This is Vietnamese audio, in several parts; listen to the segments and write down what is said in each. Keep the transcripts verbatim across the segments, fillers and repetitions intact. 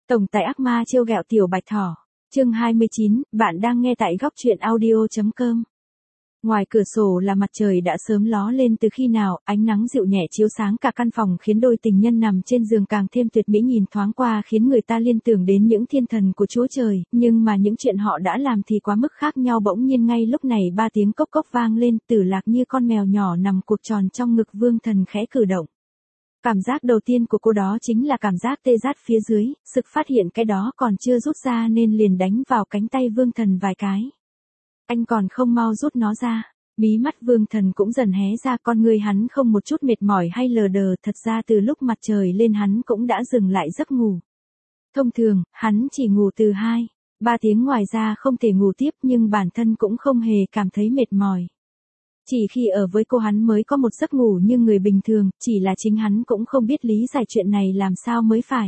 Tổng tài ác ma trêu ghẹo tiểu bạch thỏ. Chương hai mươi chín, bạn đang nghe tại góc truyện audio.com. Ngoài cửa sổ là mặt trời đã sớm ló lên từ khi nào, ánh nắng dịu nhẹ chiếu sáng cả căn phòng khiến đôi tình nhân nằm trên giường càng thêm tuyệt mỹ, nhìn thoáng qua khiến người ta liên tưởng đến những thiên thần của Chúa Trời, nhưng mà những chuyện họ đã làm thì quá mức khác nhau. Bỗng nhiên ngay lúc này ba tiếng cốc cốc vang lên, Tử Lạc như con mèo nhỏ nằm cuộc tròn trong ngực Vương Thần khẽ cử động. Cảm giác đầu tiên của cô đó chính là cảm giác tê rát phía dưới, sực phát hiện cái đó còn chưa rút ra nên liền đánh vào cánh tay Vương Thần vài cái. Anh còn không mau rút nó ra. Mí mắt Vương Thần cũng dần hé ra, con người hắn không một chút mệt mỏi hay lờ đờ, thật ra từ lúc mặt trời lên hắn cũng đã dừng lại giấc ngủ. Thông thường, hắn chỉ ngủ từ hai, ba tiếng, ngoài ra không thể ngủ tiếp, nhưng bản thân cũng không hề cảm thấy mệt mỏi. Chỉ khi ở với cô hắn mới có một giấc ngủ như người bình thường, chỉ là chính hắn cũng không biết lý giải chuyện này làm sao mới phải.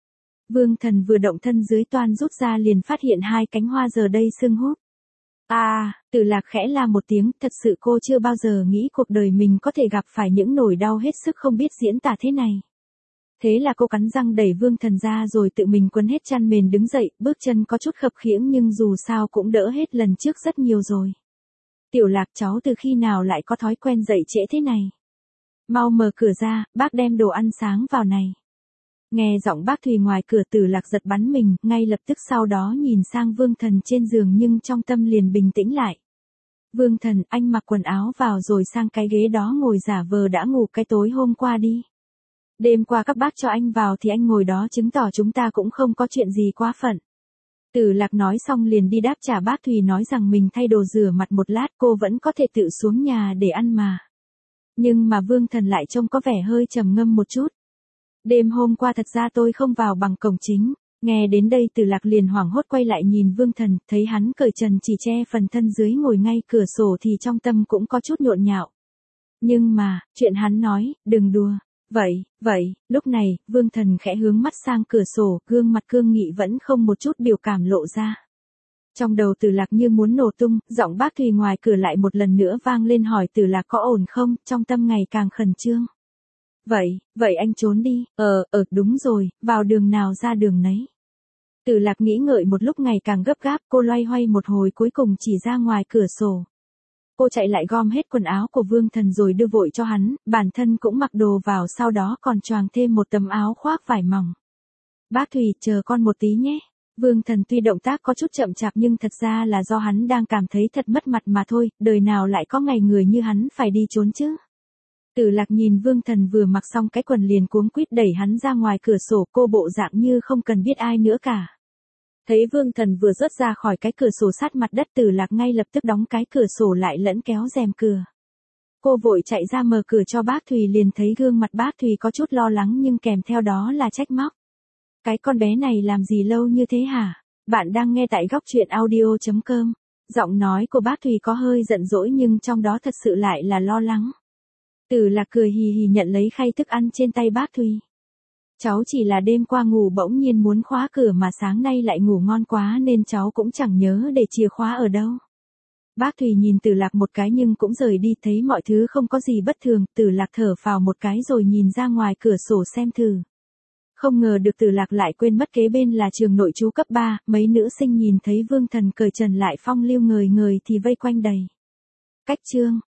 Vương Thần vừa động thân dưới toan rút ra liền phát hiện hai cánh hoa giờ đây sưng húp. À, Tử Lạc khẽ la một tiếng, thật sự cô chưa bao giờ nghĩ cuộc đời mình có thể gặp phải những nỗi đau hết sức không biết diễn tả thế này. Thế là cô cắn răng đẩy Vương Thần ra rồi tự mình quấn hết chăn mền đứng dậy, bước chân có chút khập khiễng nhưng dù sao cũng đỡ hết lần trước rất nhiều rồi. Tiểu Lạc, cháu từ khi nào lại có thói quen dậy trễ thế này? Mau mở cửa ra, bác đem đồ ăn sáng vào này. Nghe giọng bác Thùy ngoài cửa, Tử Lạc giật bắn mình, ngay lập tức sau đó nhìn sang Vương Thần trên giường nhưng trong tâm liền bình tĩnh lại. Vương Thần, anh mặc quần áo vào rồi sang cái ghế đó ngồi giả vờ đã ngủ cái tối hôm qua đi. Đêm qua các bác cho anh vào thì anh ngồi đó chứng tỏ chúng ta cũng không có chuyện gì quá phận. Tử Lạc nói xong liền đi đáp trả bác Thùy nói rằng mình thay đồ rửa mặt một lát cô vẫn có thể tự xuống nhà để ăn mà. Nhưng mà Vương Thần lại trông có vẻ hơi trầm ngâm một chút. Đêm hôm qua thật ra tôi không vào bằng cổng chính. Nghe đến đây Tử Lạc liền hoảng hốt quay lại nhìn Vương Thần, thấy hắn cởi trần chỉ che phần thân dưới ngồi ngay cửa sổ thì trong tâm cũng có chút nhộn nhạo. Nhưng mà, chuyện hắn nói, đừng đùa. Vậy, vậy, lúc này, Vương Thần khẽ hướng mắt sang cửa sổ, gương mặt cương nghị vẫn không một chút biểu cảm lộ ra. Trong đầu Tử Lạc như muốn nổ tung, giọng bác Thùy ngoài cửa lại một lần nữa vang lên hỏi Tử Lạc có ổn không, trong tâm ngày càng khẩn trương. Vậy, vậy anh trốn đi, ờ, ờ, đúng rồi, vào đường nào ra đường nấy. Tử Lạc nghĩ ngợi một lúc ngày càng gấp gáp, cô loay hoay một hồi cuối cùng chỉ ra ngoài cửa sổ. Cô chạy lại gom hết quần áo của Vương Thần rồi đưa vội cho hắn, bản thân cũng mặc đồ vào sau đó còn choàng thêm một tấm áo khoác vải mỏng. Bác Thùy, chờ con một tí nhé. Vương Thần tuy động tác có chút chậm chạp nhưng thật ra là do hắn đang cảm thấy thật mất mặt mà thôi, đời nào lại có ngày người như hắn phải đi trốn chứ. Tử Lạc nhìn Vương Thần vừa mặc xong cái quần liền cuống quýt đẩy hắn ra ngoài cửa sổ, cô bộ dạng như không cần biết ai nữa cả. Thấy Vương Thần vừa rớt ra khỏi cái cửa sổ sát mặt đất, Tử Lạc ngay lập tức đóng cái cửa sổ lại lẫn kéo rèm cửa. Cô vội chạy ra mở cửa cho bác Thùy liền thấy gương mặt bác Thùy có chút lo lắng nhưng kèm theo đó là trách móc. Cái con bé này làm gì lâu như thế hả? Bạn đang nghe tại góc truyện audio.com. Giọng nói của bác Thùy có hơi giận dỗi nhưng trong đó thật sự lại là lo lắng. Tử Lạc cười hì hì nhận lấy khay thức ăn trên tay bác Thùy. Cháu chỉ là đêm qua ngủ bỗng nhiên muốn khóa cửa mà sáng nay lại ngủ ngon quá nên cháu cũng chẳng nhớ để chìa khóa ở đâu. Bác Thùy nhìn Tử Lạc một cái nhưng cũng rời đi, thấy mọi thứ không có gì bất thường, Tử Lạc thở phào một cái rồi nhìn ra ngoài cửa sổ xem thử. Không ngờ được Tử Lạc lại quên mất kế bên là trường nội trú cấp ba, mấy nữ sinh nhìn thấy Vương Thần cởi trần lại phong lưu ngời ngời thì vây quanh đầy. Cách chương,